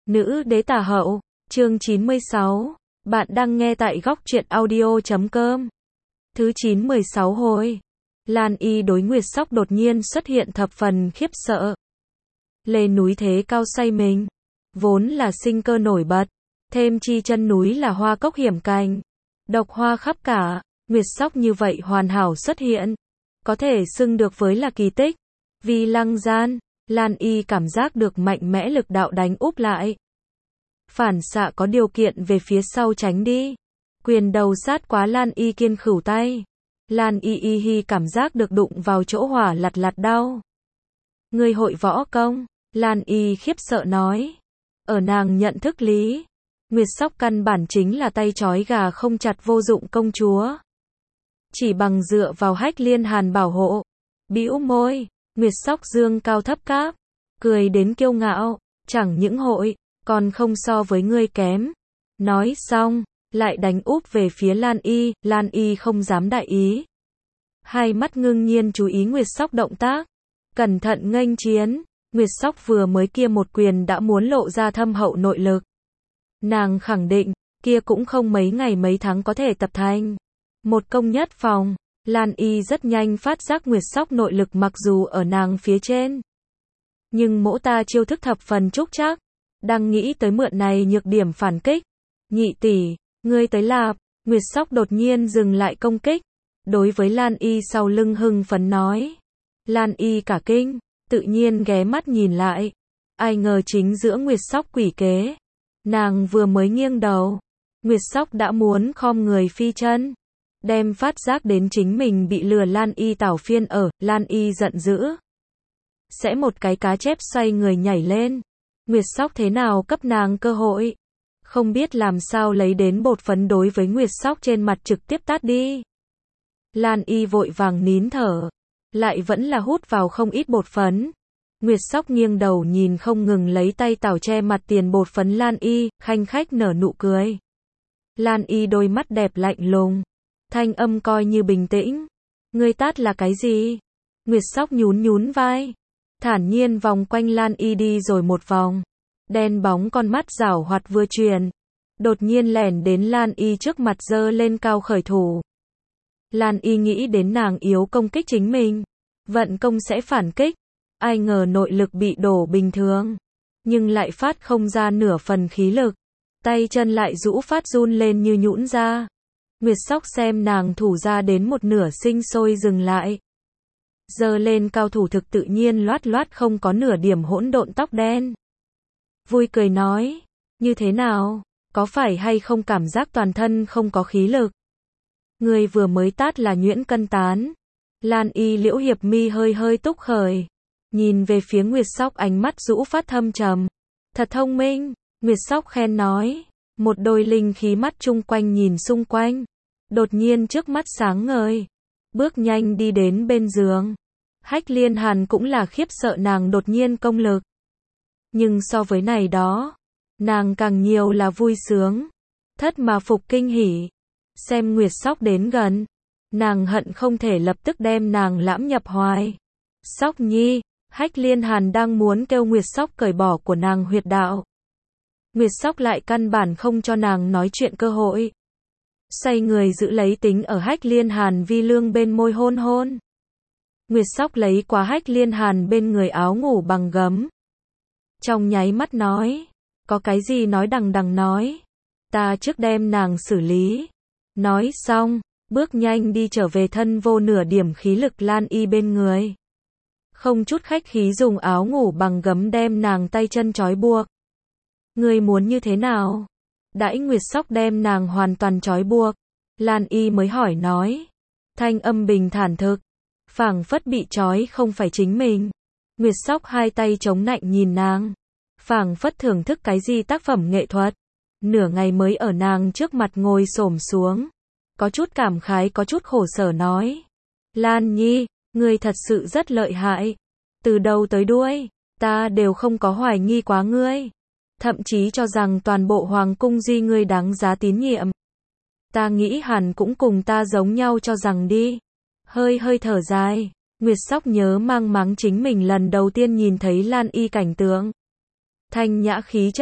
Nữ đế tả hậu, chương 96. Bạn đang nghe tại góc truyện audio.com. Thứ 916 hồi. Lan Y đối Nguyệt Sóc đột nhiên xuất hiện thập phần khiếp sợ. Lên núi thế cao say mình, vốn là sinh cơ nổi bật, thêm chi chân núi là hoa cốc hiểm cành, độc hoa khắp cả, Nguyệt Sóc như vậy hoàn hảo xuất hiện, có thể xưng được với là kỳ tích. Vì lăng gian, Lan Y cảm giác được mạnh mẽ lực đạo đánh úp lại. Phản xạ có điều kiện về phía sau tránh đi. Quyền đầu sát quá Lan Y kiên khửu tay. Lan Y cảm giác được đụng vào chỗ hỏa lạt lạt đau. Ngươi hội võ công? Lan Y khiếp sợ nói. Ở nàng nhận thức lý, Nguyệt Sóc căn bản chính là tay trói gà không chặt vô dụng công chúa. Chỉ bằng dựa vào Hách Liên Hàn bảo hộ. Bĩu môi, Nguyệt Sóc dương cao thấp cáp, cười đến kiêu ngạo, chẳng những hội, còn không so với ngươi kém. Nói xong, lại đánh úp về phía Lan Y không dám đại ý. Hai mắt ngưng nhiên chú ý Nguyệt Sóc động tác, cẩn thận nghênh chiến. Nguyệt Sóc vừa mới kia một quyền đã muốn lộ ra thâm hậu nội lực. Nàng khẳng định, kia cũng không mấy ngày mấy tháng có thể tập thành. Một công nhất phòng, Lan Y rất nhanh phát giác Nguyệt Sóc nội lực mặc dù ở nàng phía trên. Nhưng mỗ ta chiêu thức thập phần trúc chắc, đang nghĩ tới mượn này nhược điểm phản kích. Nhị tỷ, ngươi tới lạp, Nguyệt Sóc đột nhiên dừng lại công kích. Đối với Lan Y sau lưng hưng phấn nói. Lan Y cả kinh, tự nhiên ghé mắt nhìn lại. Ai ngờ chính giữa Nguyệt Sóc quỷ kế. Nàng vừa mới nghiêng đầu, Nguyệt Sóc đã muốn khom người phi chân. Đem phát giác đến chính mình bị lừa Lan Y tảo phiên ở, Lan Y giận dữ. Sẽ một cái cá chép xoay người nhảy lên. Nguyệt Sóc thế nào cấp nàng cơ hội? Không biết làm sao lấy đến bột phấn đối với Nguyệt Sóc trên mặt trực tiếp tát đi. Lan Y vội vàng nín thở, lại vẫn là hút vào không ít bột phấn. Nguyệt Sóc nghiêng đầu nhìn không ngừng lấy tay tảo che mặt tiền bột phấn Lan Y, khanh khách nở nụ cười. Lan Y đôi mắt đẹp lạnh lùng, thanh âm coi như bình tĩnh. Ngươi tát là cái gì? Nguyệt Sóc nhún vai, thản nhiên vòng quanh Lan Y đi rồi một vòng. Đen bóng con mắt giảo hoạt vừa truyền, đột nhiên lẻn đến Lan Y trước mặt giơ lên cao khởi thủ. Lan Y nghĩ đến nàng yếu công kích chính mình, vận công sẽ phản kích, ai ngờ nội lực bị đổ bình thường, nhưng lại phát không ra nửa phần khí lực, tay chân lại rũ phát run lên như nhũn ra. Nguyệt Sóc xem nàng thủ ra đến một nửa sinh sôi dừng lại. Giơ lên cao thủ thực tự nhiên loát loát không có nửa điểm hỗn độn tóc đen. Vui cười nói, như thế nào, có phải hay không cảm giác toàn thân không có khí lực? Người vừa mới tát là nhuyễn cân tán. Lan Y liễu hiệp mi hơi túc khởi, nhìn về phía Nguyệt Sóc ánh mắt rũ phát thâm trầm. Thật thông minh, Nguyệt Sóc khen nói, một đôi linh khí mắt chung quanh nhìn xung quanh, đột nhiên trước mắt sáng ngời, bước nhanh đi đến bên giường. Hách Liên Hàn cũng là khiếp sợ nàng đột nhiên công lực. Nhưng so với này đó, nàng càng nhiều là vui sướng, thất mà phục kinh hỉ. Xem Nguyệt Sóc đến gần, nàng hận không thể lập tức đem nàng lãm nhập hoài. Sóc nhi, Hách Liên Hàn đang muốn kêu Nguyệt Sóc cởi bỏ của nàng huyệt đạo. Nguyệt Sóc lại căn bản không cho nàng nói chuyện cơ hội. Xoay người giữ lấy tính ở Hách Liên Hàn vi lương bên môi hôn hôn. Nguyệt Sóc lấy qua Hách Liên Hàn bên người áo ngủ bằng gấm. Trong nháy mắt nói, có cái gì nói đằng nói, ta trước đem nàng xử lý. Nói xong, bước nhanh đi trở về thân vô nửa điểm khí lực Lan Y bên người. Không chút khách khí dùng áo ngủ bằng gấm đem nàng tay chân trói buộc. Ngươi muốn như thế nào? Đãi Nguyệt Sóc đem nàng hoàn toàn trói buộc, Lan Y mới hỏi nói. Thanh âm bình thản thực, phảng phất bị trói không phải chính mình. Nguyệt Sóc hai tay chống nạnh nhìn nàng, phảng phất thưởng thức cái gì tác phẩm nghệ thuật. Nửa ngày mới ở nàng trước mặt ngồi xổm xuống, có chút cảm khái có chút khổ sở nói. Lan Nhi, ngươi thật sự rất lợi hại. Từ đầu tới đuôi, ta đều không có hoài nghi quá ngươi. Thậm chí cho rằng toàn bộ hoàng cung duy ngươi đáng giá tín nhiệm. Ta nghĩ hẳn cũng cùng ta giống nhau cho rằng đi. Hơi thở dài, Nguyệt Sóc nhớ mang máng chính mình lần đầu tiên nhìn thấy Lan Y cảnh tượng. Thanh nhã khí chất,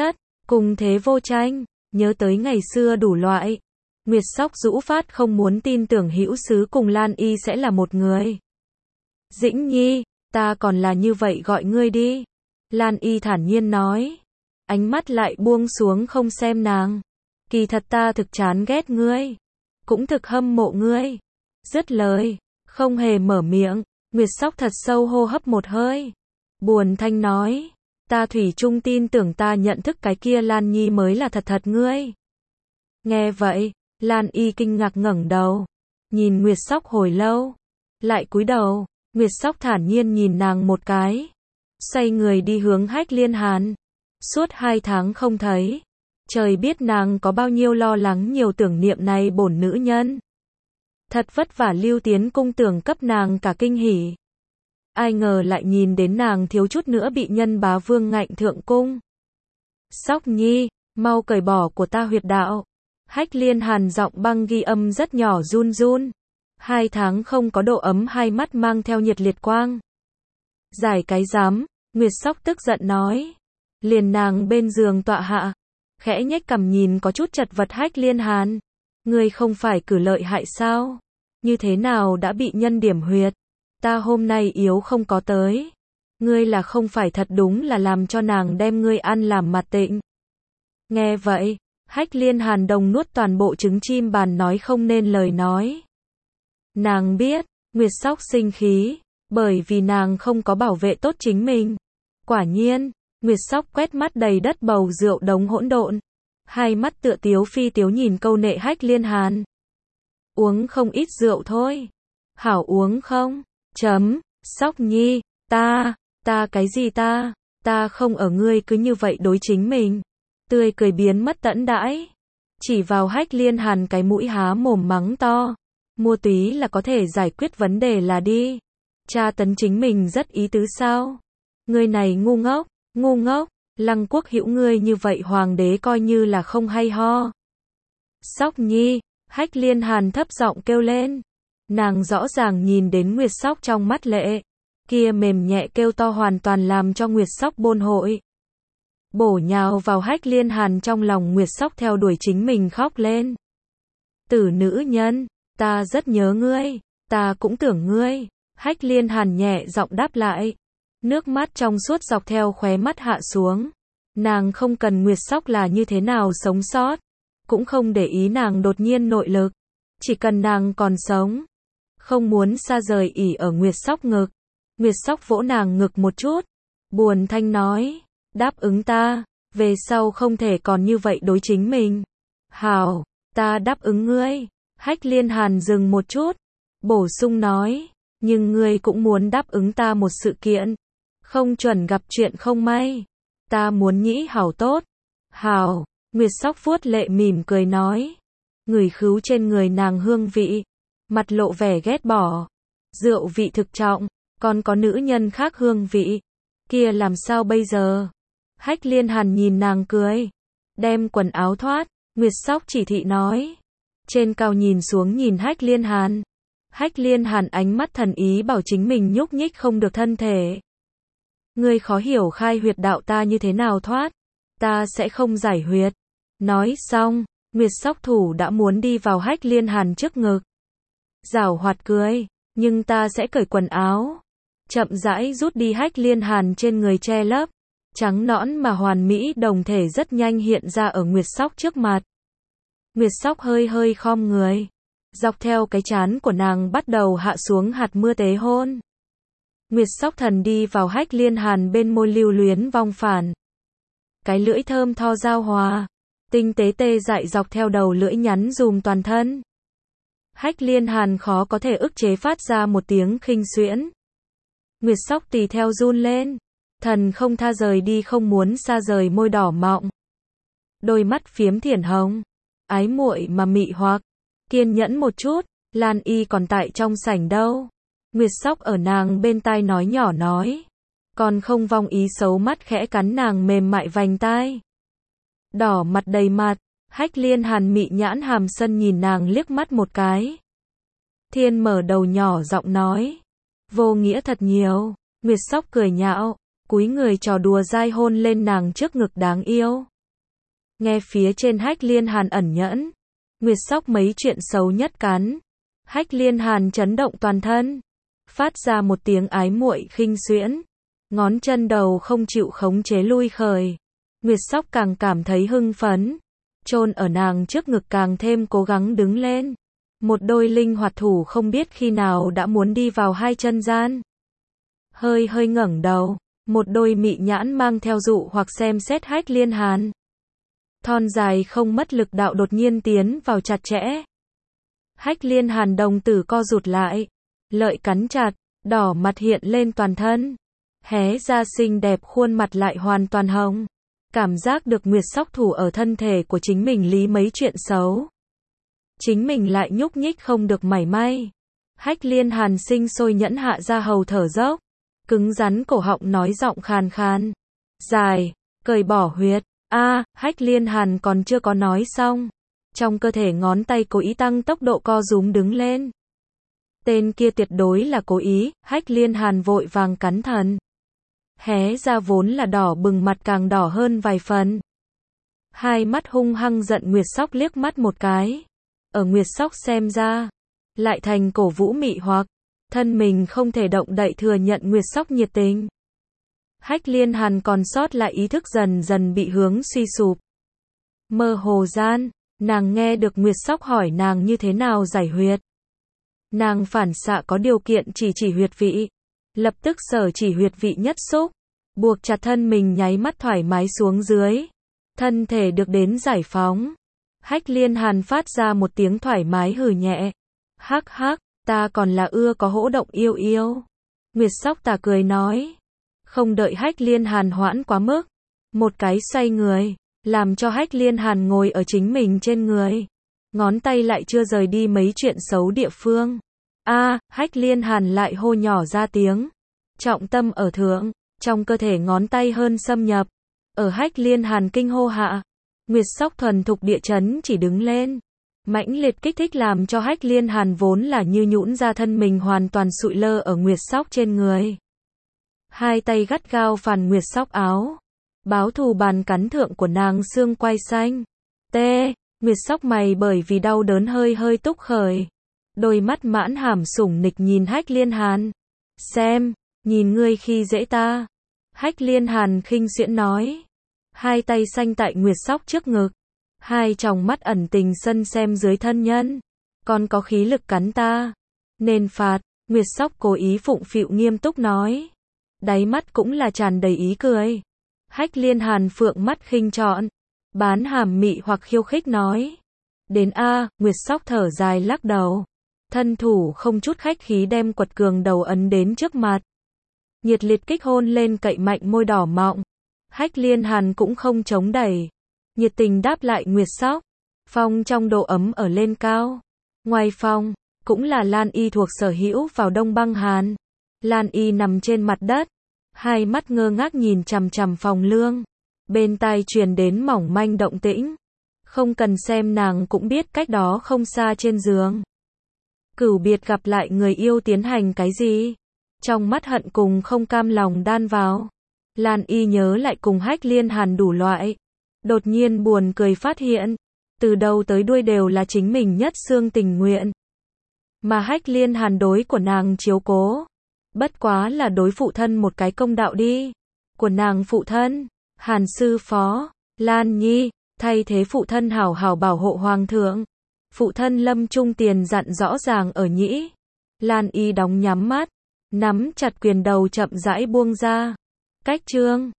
Cùng thế vô tranh, nhớ tới ngày xưa đủ loại. Nguyệt Sóc rũ phát không muốn tin tưởng Hữu Sứ cùng Lan Y sẽ là một người. Dĩnh Nhi, ta còn là như vậy gọi ngươi đi. Lan Y thản nhiên nói. Ánh mắt lại buông xuống không xem nàng. Kỳ thật ta thực chán ghét ngươi. Cũng thực hâm mộ ngươi. Dứt lời, không hề mở miệng. Nguyệt Sóc thật sâu hô hấp một hơi. Buồn thanh nói. Ta thủy chung tin tưởng ta nhận thức cái kia Lan Nhi mới là thật thật ngươi. Nghe vậy, Lan Y kinh ngạc ngẩng đầu. Nhìn Nguyệt Sóc hồi lâu. Lại cúi đầu, Nguyệt Sóc thản nhiên nhìn nàng một cái. Xoay người đi hướng Hách Liên Hàn. Suốt 2 tháng không thấy. Trời biết nàng có bao nhiêu lo lắng nhiều tưởng niệm này bổn nữ nhân. Thật vất vả lưu tiến cung tưởng cấp nàng cả kinh hỉ. Ai ngờ lại nhìn đến nàng thiếu chút nữa bị nhân bá vương ngạnh thượng cung. Sóc Nhi, mau cởi bỏ của ta huyệt đạo. Hách Liên Hàn giọng băng ghi âm rất nhỏ run run. 2 tháng không có độ ấm, hai mắt mang theo nhiệt liệt quang. Giải cái dám, Nguyệt Sóc tức giận nói. Liền nàng bên giường tọa hạ. Khẽ nhếch cằm nhìn có chút chật vật Hách Liên Hàn. Ngươi không phải cử lợi hại sao? Như thế nào đã bị nhân điểm huyệt? Ta hôm nay yếu không có tới. Ngươi là không phải thật đúng là làm cho nàng đem ngươi ăn làm mặt tịnh. Nghe vậy, Hách Liên Hàn đồng nuốt toàn bộ trứng chim bàn nói không nên lời nói. Nàng biết, Nguyệt Sóc sinh khí, bởi vì nàng không có bảo vệ tốt chính mình. Quả nhiên, Nguyệt Sóc quét mắt đầy đất bầu rượu đống hỗn độn. Hai mắt tựa tiếu phi tiếu nhìn câu nệ Hách Liên Hàn. Uống không ít rượu thôi. Hảo uống không? Sóc Nhi, ta cái gì ta không ở ngươi cứ như vậy đối chính mình. Tươi cười biến mất tẫn đãi. Chỉ vào Hách Liên Hàn cái mũi há mồm mắng to. Mua túy là có thể giải quyết vấn đề là đi. Tra tấn chính mình rất ý tứ sao? Ngươi này ngu ngốc, Lăng Quốc Hữu ngươi như vậy hoàng đế coi như là không hay ho. Sóc Nhi, Hách Liên Hàn thấp giọng kêu lên. Nàng rõ ràng nhìn đến Nguyệt Sóc trong mắt lệ. Kia mềm nhẹ kêu to hoàn toàn làm cho Nguyệt Sóc bôn hội. Bổ nhào vào Hách Liên Hàn trong lòng Nguyệt Sóc theo đuổi chính mình khóc lên. Tử nữ nhân, ta rất nhớ ngươi, ta cũng tưởng ngươi. Hách Liên Hàn nhẹ giọng đáp lại. Nước mắt trong suốt dọc theo khóe mắt hạ xuống. Nàng không cần Nguyệt Sóc là như thế nào sống sót. Cũng không để ý nàng đột nhiên nội lực. Chỉ cần nàng còn sống. Không muốn xa rời ỉ ở Nguyệt Sóc ngực. Nguyệt Sóc vỗ nàng ngực một chút. Buồn thanh nói. Đáp ứng ta. Về sau không thể còn như vậy đối chính mình. Hảo, ta đáp ứng ngươi. Hách Liên Hàn dừng một chút. Bổ sung nói. Nhưng ngươi cũng muốn đáp ứng ta một sự kiện. Không chuẩn gặp chuyện không may. Ta muốn nhĩ hảo tốt. Hảo, Nguyệt Sóc vuốt lệ mỉm cười nói. Ngửi khứu trên người nàng hương vị. Mặt lộ vẻ ghét bỏ. Rượu vị thực trọng. Còn có nữ nhân khác hương vị. Kia làm sao bây giờ? Hách Liên Hàn nhìn nàng cười. Đem quần áo thoát. Nguyệt Sóc chỉ thị nói. Trên cao nhìn xuống nhìn Hách Liên Hàn. Hách Liên Hàn ánh mắt thần ý bảo chính mình nhúc nhích không được thân thể. Ngươi khó hiểu khai huyệt đạo ta như thế nào thoát. Ta sẽ không giải huyệt. Nói xong, Nguyệt Sóc thủ đã muốn đi vào Hách Liên Hàn trước ngực. Giảo hoạt cười, nhưng ta sẽ cởi quần áo. Chậm rãi rút đi Hách Liên Hàn trên người che lấp. Trắng nõn mà hoàn mỹ đồng thể rất nhanh hiện ra ở Nguyệt Sóc trước mặt. Nguyệt Sóc hơi hơi khom người. Dọc theo cái trán của nàng bắt đầu hạ xuống hạt mưa tế hôn. Nguyệt Sóc thần đi vào Hách Liên Hàn bên môi lưu luyến vong phản. Cái lưỡi thơm tho giao hòa. Tinh tế tê dại dọc theo đầu lưỡi nhắn dùm toàn thân. Hách Liên Hàn khó có thể ức chế phát ra một tiếng khinh xuyễn. Nguyệt Sóc tùy theo run lên. Thần không tha rời đi không muốn xa rời môi đỏ mọng. Đôi mắt phiếm thiển hồng. Ái muội mà mị hoặc. Kiên nhẫn một chút, Lan Y còn tại trong sảnh đâu. Nguyệt Sóc ở nàng bên tai nói nhỏ nói. Còn không vong ý xấu mắt khẽ cắn nàng mềm mại vành tai. Đỏ mặt đầy mặt, Hách Liên Hàn mị nhãn hàm sân nhìn nàng liếc mắt một cái. Thiên mở đầu nhỏ giọng nói. Vô nghĩa thật nhiều. Nguyệt Sóc cười nhạo, cúi người trò đùa dai hôn lên nàng trước ngực đáng yêu. Nghe phía trên Hách Liên Hàn ẩn nhẫn. Nguyệt Sóc mấy chuyện xấu nhất cắn. Hách Liên Hàn chấn động toàn thân. Phát ra một tiếng ái muội khinh xuyễn. Ngón chân đầu không chịu khống chế lui khởi. Nguyệt Sóc càng cảm thấy hưng phấn. Chôn ở nàng trước ngực càng thêm cố gắng đứng lên. Một đôi linh hoạt thủ không biết khi nào đã muốn đi vào hai chân gian. Hơi ngẩng đầu. Một đôi mị nhãn mang theo dụ hoặc xem xét Hách Liên Hàn. Thon dài không mất lực đạo đột nhiên tiến vào chặt chẽ. Hách Liên Hàn đồng tử co rụt lại. Lợi cắn chặt, đỏ mặt hiện lên toàn thân. Hé ra xinh đẹp khuôn mặt lại hoàn toàn hồng. Cảm giác được Nguyệt Sóc thủ ở thân thể của chính mình lý mấy chuyện xấu. Chính mình lại nhúc nhích không được mảy may. Hách Liên Hàn sinh sôi nhẫn hạ ra hầu thở dốc. Cứng rắn cổ họng nói giọng khàn khàn. Dài, cởi bỏ huyệt. Hách Liên Hàn còn chưa có nói xong. Trong cơ thể ngón tay cố ý tăng tốc độ co rúm đứng lên. Tên kia tuyệt đối là cố ý, Hách Liên Hàn vội vàng cắn thần. Hé ra vốn là đỏ bừng mặt càng đỏ hơn vài phần. Hai mắt hung hăng giận Nguyệt Sóc liếc mắt một cái. Ở Nguyệt Sóc xem ra, lại thành cổ vũ mị hoặc. Thân mình không thể động đậy thừa nhận Nguyệt Sóc nhiệt tình. Hách Liên Hàn còn sót lại ý thức dần dần bị hướng suy sụp. Mơ hồ gian, nàng nghe được Nguyệt Sóc hỏi nàng như thế nào giải huyệt. Nàng phản xạ có điều kiện chỉ huyệt vị. Lập tức sở chỉ huyệt vị nhất xúc. Buộc chặt thân mình nháy mắt thoải mái xuống dưới. Thân thể được đến giải phóng. Hách Liên Hàn phát ra một tiếng thoải mái hừ nhẹ. Hắc hắc, ta còn là ưa có hỗ động yêu yêu. Nguyệt Sóc tà cười nói. Không đợi Hách Liên Hàn hoãn quá mức. Một cái xoay người. Làm cho Hách Liên Hàn ngồi ở chính mình trên người. Ngón tay lại chưa rời đi mấy chuyện xấu địa phương. Hách Liên Hàn lại hô nhỏ ra tiếng. Trọng tâm ở thượng. Trong cơ thể ngón tay hơn xâm nhập. Ở Hách Liên Hàn kinh hô hạ. Nguyệt Sóc thuần thục địa chấn chỉ đứng lên. Mãnh liệt kích thích làm cho Hách Liên Hàn vốn là như nhũn ra thân mình hoàn toàn sụi lơ ở Nguyệt Sóc trên người. Hai tay gắt gao phàn Nguyệt Sóc áo. Báo thù bàn cắn thượng của nàng xương quai xanh. Nguyệt Sóc mày bởi vì đau đớn hơi túc khởi. Đôi mắt mãn hàm sủng nịch nhìn Hách Liên Hàn. Xem, nhìn ngươi khi dễ ta. Hách Liên Hàn khinh xiễn nói. Hai tay xanh tại Nguyệt Sóc trước ngực. Hai tròng mắt ẩn tình sân xem dưới thân nhân. Còn có khí lực cắn ta. Nên phạt, Nguyệt Sóc cố ý phụng phịu nghiêm túc nói. Đáy mắt cũng là tràn đầy ý cười. Hách Liên Hàn phượng mắt khinh trọn. Bán hàm mị hoặc khiêu khích nói. Đến Nguyệt Sóc thở dài lắc đầu. Thân thủ không chút khách khí đem quật cường đầu ấn đến trước mặt. Nhiệt liệt kích hôn lên cậy mạnh môi đỏ mọng. Hách Liên Hàn cũng không chống đẩy. Nhiệt tình đáp lại Nguyệt Sóc. Phòng trong độ ấm ở lên cao. Ngoài phòng, cũng là Lan Y thuộc sở hữu vào Đông Băng Hàn. Lan Y nằm trên mặt đất. Hai mắt ngơ ngác nhìn chằm chằm phòng lương. Bên tai truyền đến mỏng manh động tĩnh. Không cần xem nàng cũng biết cách đó không xa trên giường. Cửu biệt gặp lại người yêu tiến hành cái gì? Trong mắt hận cùng không cam lòng đan vào. Lan Y nhớ lại cùng Hách Liên Hàn đủ loại. Đột nhiên buồn cười phát hiện. Từ đầu tới đuôi đều là chính mình nhất xương tình nguyện. Mà Hách Liên Hàn đối của nàng chiếu cố. Bất quá là đối phụ thân một cái công đạo đi. Của nàng phụ thân, Hàn sư phó, Lan Nhi, thay thế phụ thân hảo hảo bảo hộ hoàng thượng. Phụ thân lâm trung tiền dặn rõ ràng ở nhĩ. Lan Y đóng nhắm mắt, nắm chặt quyền đầu chậm rãi buông ra. Cách chương